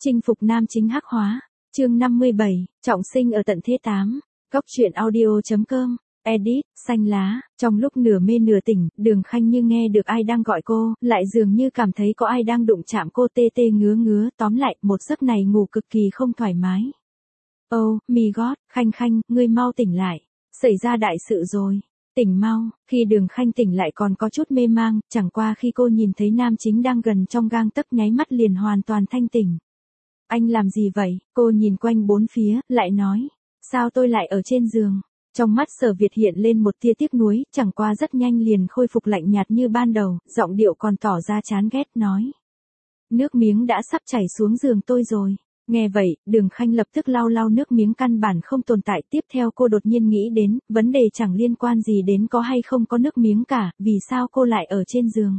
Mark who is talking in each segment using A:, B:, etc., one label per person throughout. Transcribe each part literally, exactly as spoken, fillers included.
A: Chinh phục nam chính hắc hóa. Chương năm mươi bảy, trọng sinh ở tận thế tám. Góc truyện audio chấm com. Edit, xanh lá. Trong lúc nửa mê nửa tỉnh, Đường Khanh như nghe được ai đang gọi cô, lại dường như cảm thấy có ai đang đụng chạm cô tê tê ngứa ngứa. Tóm lại, một giấc này ngủ cực kỳ không thoải mái. Oh, my god, Khanh Khanh, ngươi mau tỉnh lại. Xảy ra đại sự rồi. Tỉnh mau. Khi Đường Khanh tỉnh lại còn có chút mê mang, chẳng qua khi cô nhìn thấy nam chính đang gần trong gang tấc nháy mắt liền hoàn toàn thanh tỉnh. Anh làm gì vậy? Cô nhìn quanh bốn phía, lại nói. Sao tôi lại ở trên giường? Trong mắt Sở Việt hiện lên một tia tiếc nuối, chẳng qua rất nhanh liền khôi phục lạnh nhạt như ban đầu, giọng điệu còn tỏ ra chán ghét nói. Nước miếng đã sắp chảy xuống giường tôi rồi. Nghe vậy, Đường Khanh lập tức lau lau nước miếng căn bản không tồn tại. Tiếp theo cô đột nhiên nghĩ đến, vấn đề chẳng liên quan gì đến có hay không có nước miếng cả, vì sao cô lại ở trên giường?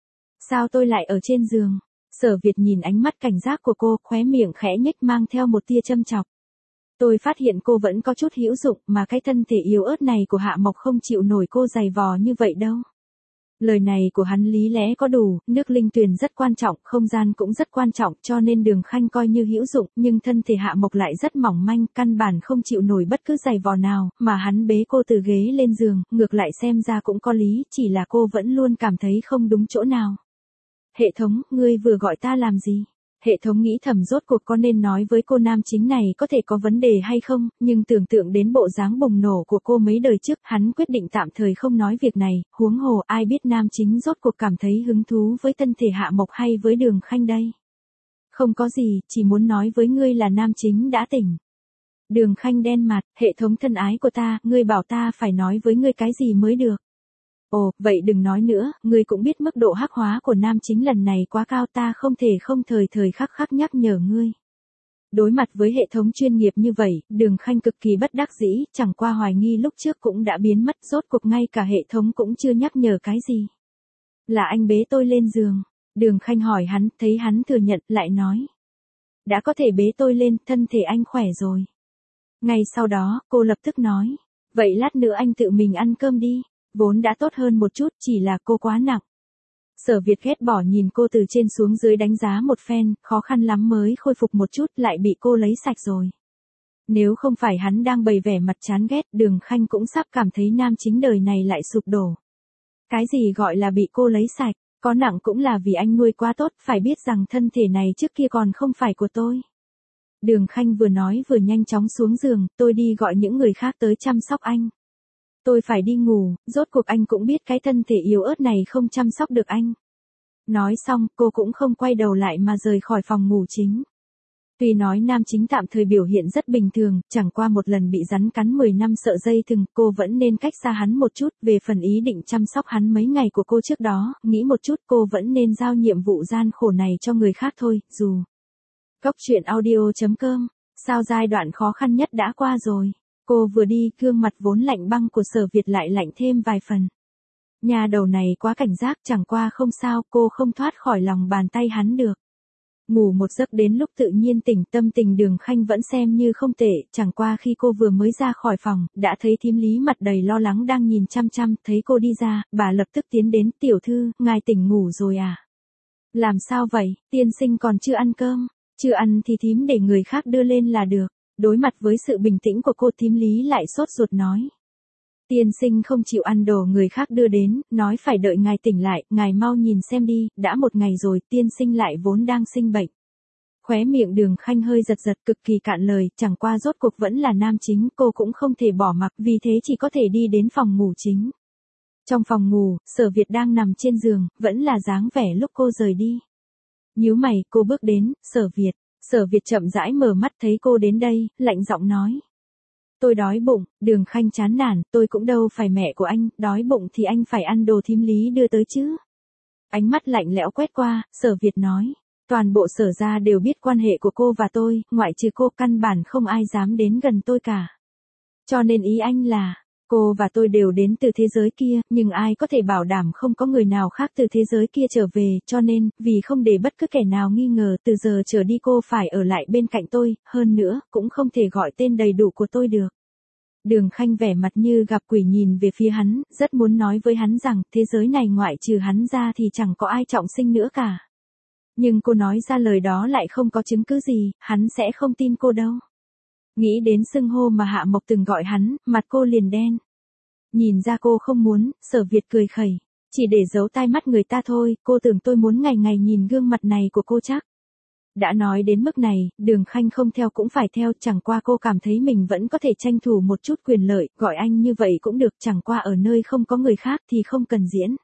A: Sao tôi lại ở trên giường? Sở Việt nhìn ánh mắt cảnh giác của cô, khóe miệng khẽ nhếch mang theo một tia châm chọc. Tôi phát hiện cô vẫn có chút hữu dụng, mà cái thân thể yếu ớt này của Hạ Mộc không chịu nổi cô giày vò như vậy đâu. Lời này của hắn lý lẽ có đủ, nước linh tuyền rất quan trọng, không gian cũng rất quan trọng, cho nên Đường Khanh coi như hữu dụng, nhưng thân thể Hạ Mộc lại rất mỏng manh, căn bản không chịu nổi bất cứ giày vò nào, mà hắn bế cô từ ghế lên giường, ngược lại xem ra cũng có lý, chỉ là cô vẫn luôn cảm thấy không đúng chỗ nào. Hệ thống, ngươi vừa gọi ta làm gì? Hệ thống nghĩ thầm rốt cuộc có nên nói với cô nam chính này có thể có vấn đề hay không, nhưng tưởng tượng đến bộ dáng bùng nổ của cô mấy đời trước, hắn quyết định tạm thời không nói việc này, huống hồ ai biết nam chính rốt cuộc cảm thấy hứng thú với thân thể Hạ Mộc hay với Đường Khanh đây. Không có gì, chỉ muốn nói với ngươi là nam chính đã tỉnh. Đường Khanh đen mặt, hệ thống thân ái của ta, ngươi bảo ta phải nói với ngươi cái gì mới được. Ồ, vậy đừng nói nữa, ngươi cũng biết mức độ hắc hóa của nam chính lần này quá cao, ta không thể không thời thời khắc khắc nhắc nhở ngươi. Đối mặt với hệ thống chuyên nghiệp như vậy, Đường Khanh cực kỳ bất đắc dĩ, chẳng qua hoài nghi lúc trước cũng đã biến mất, rốt cuộc ngay cả hệ thống cũng chưa nhắc nhở cái gì. Là anh bế tôi lên giường. Đường Khanh hỏi hắn, thấy hắn thừa nhận, lại nói. Đã có thể bế tôi lên, thân thể anh khỏe rồi. Ngay sau đó, cô lập tức nói. Vậy lát nữa anh tự mình ăn cơm đi. Vốn đã tốt hơn một chút, chỉ là cô quá nặng. Sở Việt ghét bỏ nhìn cô từ trên xuống dưới đánh giá một phen, khó khăn lắm mới khôi phục một chút, lại bị cô lấy sạch rồi. Nếu không phải hắn đang bày vẻ mặt chán ghét, Đường Khanh cũng sắp cảm thấy nam chính đời này lại sụp đổ. Cái gì gọi là bị cô lấy sạch, có nặng cũng là vì anh nuôi quá tốt, phải biết rằng thân thể này trước kia còn không phải của tôi. Đường Khanh vừa nói vừa nhanh chóng xuống giường, tôi đi gọi những người khác tới chăm sóc anh. Tôi phải đi ngủ, rốt cuộc anh cũng biết cái thân thể yếu ớt này không chăm sóc được anh. Nói xong, cô cũng không quay đầu lại mà rời khỏi phòng ngủ chính. Tuy nói nam chính tạm thời biểu hiện rất bình thường, chẳng qua một lần bị rắn cắn mười năm sợ dây thừng, cô vẫn nên cách xa hắn một chút, về phần ý định chăm sóc hắn mấy ngày của cô trước đó, nghĩ một chút cô vẫn nên giao nhiệm vụ gian khổ này cho người khác thôi, dù. Góc truyện audio chấm com, sao giai đoạn khó khăn nhất đã qua rồi. Cô vừa đi, gương mặt vốn lạnh băng của Sở Việt lại lạnh thêm vài phần. Nhà đầu này quá cảnh giác, chẳng qua không sao, cô không thoát khỏi lòng bàn tay hắn được. Ngủ một giấc đến lúc tự nhiên tỉnh, tâm tình Đường Khanh vẫn xem như không tệ, chẳng qua khi cô vừa mới ra khỏi phòng, đã thấy thím Lý mặt đầy lo lắng đang nhìn chăm chăm, thấy cô đi ra, bà lập tức tiến đến, tiểu thư, ngài tỉnh ngủ rồi à? Làm sao vậy, tiên sinh còn chưa ăn cơm, chưa ăn thì thím để người khác đưa lên là được. Đối mặt với sự bình tĩnh của cô, thím Lý lại sốt ruột nói. Tiên sinh không chịu ăn đồ người khác đưa đến, nói phải đợi ngài tỉnh lại, ngài mau nhìn xem đi, đã một ngày rồi, tiên sinh lại vốn đang sinh bệnh. Khóe miệng Đường Khanh hơi giật giật, cực kỳ cạn lời, chẳng qua rốt cuộc vẫn là nam chính, cô cũng không thể bỏ mặc, vì thế chỉ có thể đi đến phòng ngủ chính. Trong phòng ngủ, Sở Việt đang nằm trên giường, vẫn là dáng vẻ lúc cô rời đi. Nhíu mày, cô bước đến, Sở Việt. Sở Việt chậm rãi mở mắt thấy cô đến đây, lạnh giọng nói. Tôi đói bụng. Đường Khanh chán nản, tôi cũng đâu phải mẹ của anh, đói bụng thì anh phải ăn đồ thím Lý đưa tới chứ. Ánh mắt lạnh lẽo quét qua, Sở Việt nói. Toàn bộ Sở gia đều biết quan hệ của cô và tôi, ngoại trừ cô căn bản không ai dám đến gần tôi cả. Cho nên ý anh là, cô và tôi đều đến từ thế giới kia, nhưng ai có thể bảo đảm không có người nào khác từ thế giới kia trở về, cho nên, vì không để bất cứ kẻ nào nghi ngờ, từ giờ trở đi cô phải ở lại bên cạnh tôi, hơn nữa, cũng không thể gọi tên đầy đủ của tôi được. Đường Khanh vẻ mặt như gặp quỷ nhìn về phía hắn, rất muốn nói với hắn rằng, thế giới này ngoại trừ hắn ra thì chẳng có ai trọng sinh nữa cả. Nhưng cô nói ra lời đó lại không có chứng cứ gì, hắn sẽ không tin cô đâu. Nghĩ đến xưng hô mà Hạ Mộc từng gọi hắn, mặt cô liền đen. Nhìn ra cô không muốn, Sở Việt cười khẩy. Chỉ để giấu tai mắt người ta thôi, cô tưởng tôi muốn ngày ngày nhìn gương mặt này của cô chắc. Đã nói đến mức này, Đường Khanh không theo cũng phải theo, chẳng qua cô cảm thấy mình vẫn có thể tranh thủ một chút quyền lợi, gọi anh như vậy cũng được, chẳng qua ở nơi không có người khác thì không cần diễn.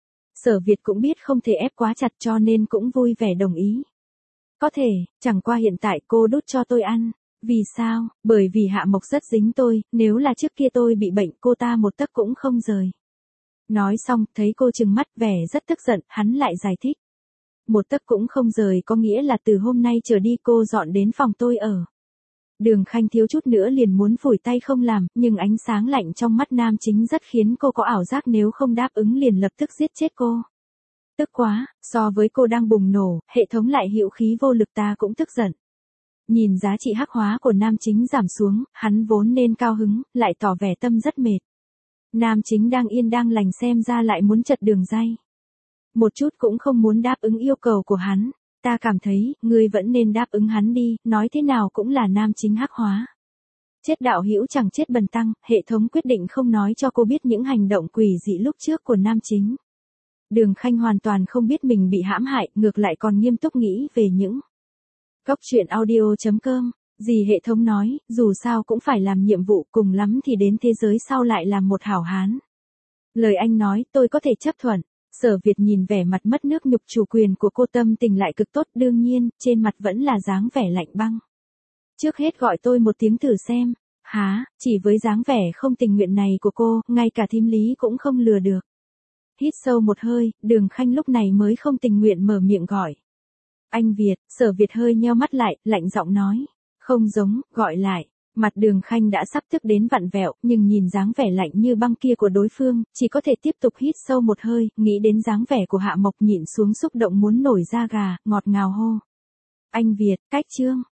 A: Sở Việt cũng biết không thể ép quá chặt cho nên cũng vui vẻ đồng ý. Có thể, chẳng qua hiện tại cô đút cho tôi ăn. Vì sao? Bởi vì Hạ Mộc rất dính tôi, nếu là trước kia tôi bị bệnh cô ta một tấc cũng không rời. Nói xong, thấy cô trừng mắt vẻ rất tức giận, hắn lại giải thích. Một tấc cũng không rời có nghĩa là từ hôm nay trở đi cô dọn đến phòng tôi ở. Đường Khanh thiếu chút nữa liền muốn phủi tay không làm, nhưng ánh sáng lạnh trong mắt nam chính rất khiến cô có ảo giác nếu không đáp ứng liền lập tức giết chết cô. Tức quá, so với cô đang bùng nổ, hệ thống lại hữu khí vô lực ta cũng tức giận. Nhìn giá trị hắc hóa của nam chính giảm xuống, hắn vốn nên cao hứng, lại tỏ vẻ tâm rất mệt. Nam chính đang yên đang lành xem ra lại muốn chật đường ray. Một chút cũng không muốn đáp ứng yêu cầu của hắn. Ta cảm thấy, ngươi vẫn nên đáp ứng hắn đi, nói thế nào cũng là nam chính hắc hóa. Chết đạo hữu chẳng chết bần tăng, hệ thống quyết định không nói cho cô biết những hành động quỷ dị lúc trước của nam chính. Đường Khanh hoàn toàn không biết mình bị hãm hại, ngược lại còn nghiêm túc nghĩ về những Góc truyện audio chấm com, gì hệ thống nói, dù sao cũng phải làm nhiệm vụ, cùng lắm thì đến thế giới sau lại làm một hảo hán. Lời anh nói, tôi có thể chấp thuận. Sở Việt nhìn vẻ mặt mất nước nhục chủ quyền của cô, tâm tình lại cực tốt, đương nhiên, trên mặt vẫn là dáng vẻ lạnh băng. Trước hết gọi tôi một tiếng thử xem. Há, chỉ với dáng vẻ không tình nguyện này của cô, ngay cả thím Lý cũng không lừa được. Hít sâu một hơi, Đường Khanh lúc này mới không tình nguyện mở miệng gọi. Anh Việt. Sở Việt hơi nheo mắt lại, lạnh giọng nói. Không giống, gọi lại. Mặt Đường Khanh đã sắp tức đến vặn vẹo, nhưng nhìn dáng vẻ lạnh như băng kia của đối phương, chỉ có thể tiếp tục hít sâu một hơi, nghĩ đến dáng vẻ của Hạ Mộc nhịn xuống xúc động muốn nổi da gà, ngọt ngào hô. Anh Việt, cách chương.